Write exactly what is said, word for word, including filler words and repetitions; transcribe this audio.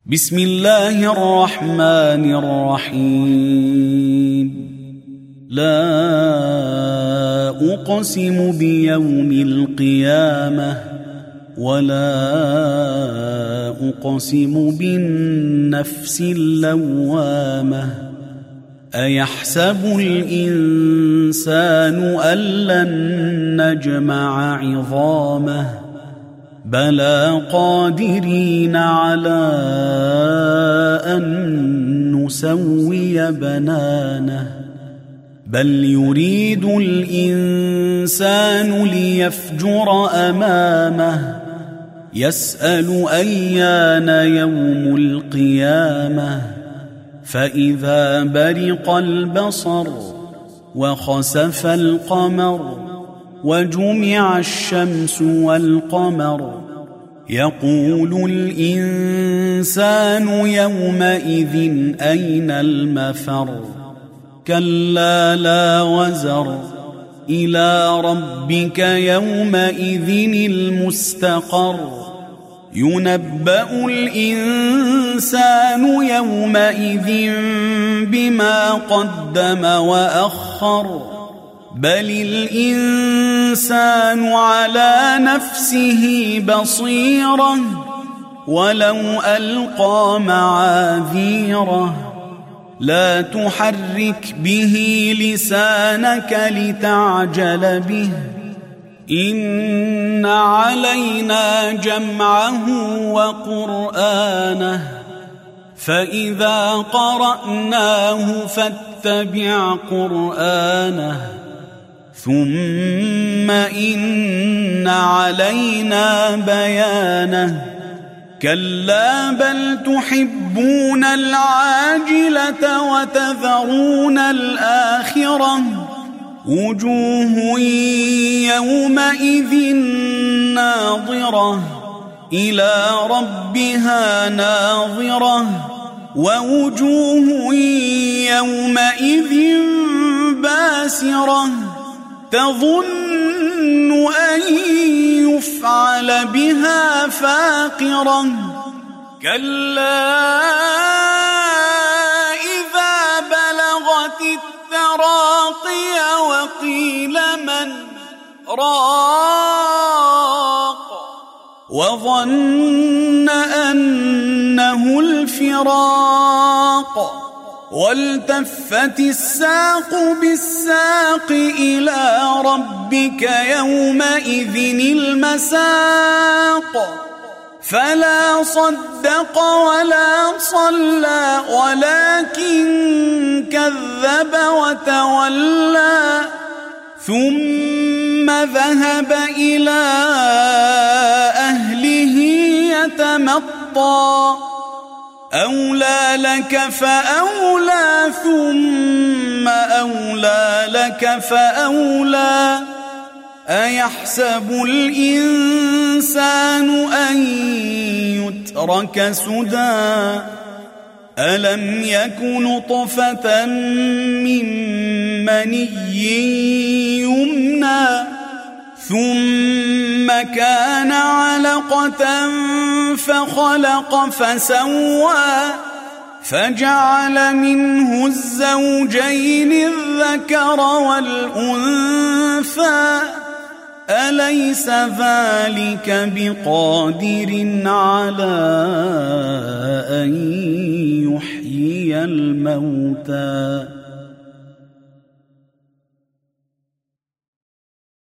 بسم الله الرحمن الرحيم. لا أقسم بيوم القيامة ولا أقسم بالنفس اللوامة. أيحسب الإنسان أن لن نجمع عظامه بلى قادرين على أن نسوي بنانه. بل يريد الإنسان ليفجر أمامه يسأل أيان يوم القيامة. فإذا برق البصر وخسف القمر وجمع الشمس والقمر يقول الإنسان يومئذ أين المفر. كلا لا وزر إلى ربك يومئذ المستقر. ينبأ الإنسان يومئذ بما قدم وأخر. بل الإنسان على نفسه بصيرة ولو ألقى معاذيره. لا تحرك به لسانك لتعجل به. إن علينا جمعه وقرآنه فإذا قرأناه فاتبع قرآنه ثم إن علينا بيانه. كلا بل تحبون العاجلة وتذرون الآخرة. وجوه يومئذ ناظرة إلى ربها ناظرة. ووجوه يومئذ باسرة تظن أن يفعل بها فاقرة. كلا إذا بلغت التراقي وقيل من راق وظن أنه الفراق والتفت الساق بالساق إلى ربك يومئذ المساق. فلا صدق ولا صلى ولكن كذب وتولى ثم ذهب إلى أهله يتمطى. أولى لك فأولى ثم أولى لك فأولى. أيحسب الإنسان أن يترك سدى. ألم يك نطفة من مني يمنى ثم كان علقة فخلق فسوى فجعل منه الزوجين الذكر والأنثى. أليس ذلك بقادر على أن يحيي الموتى.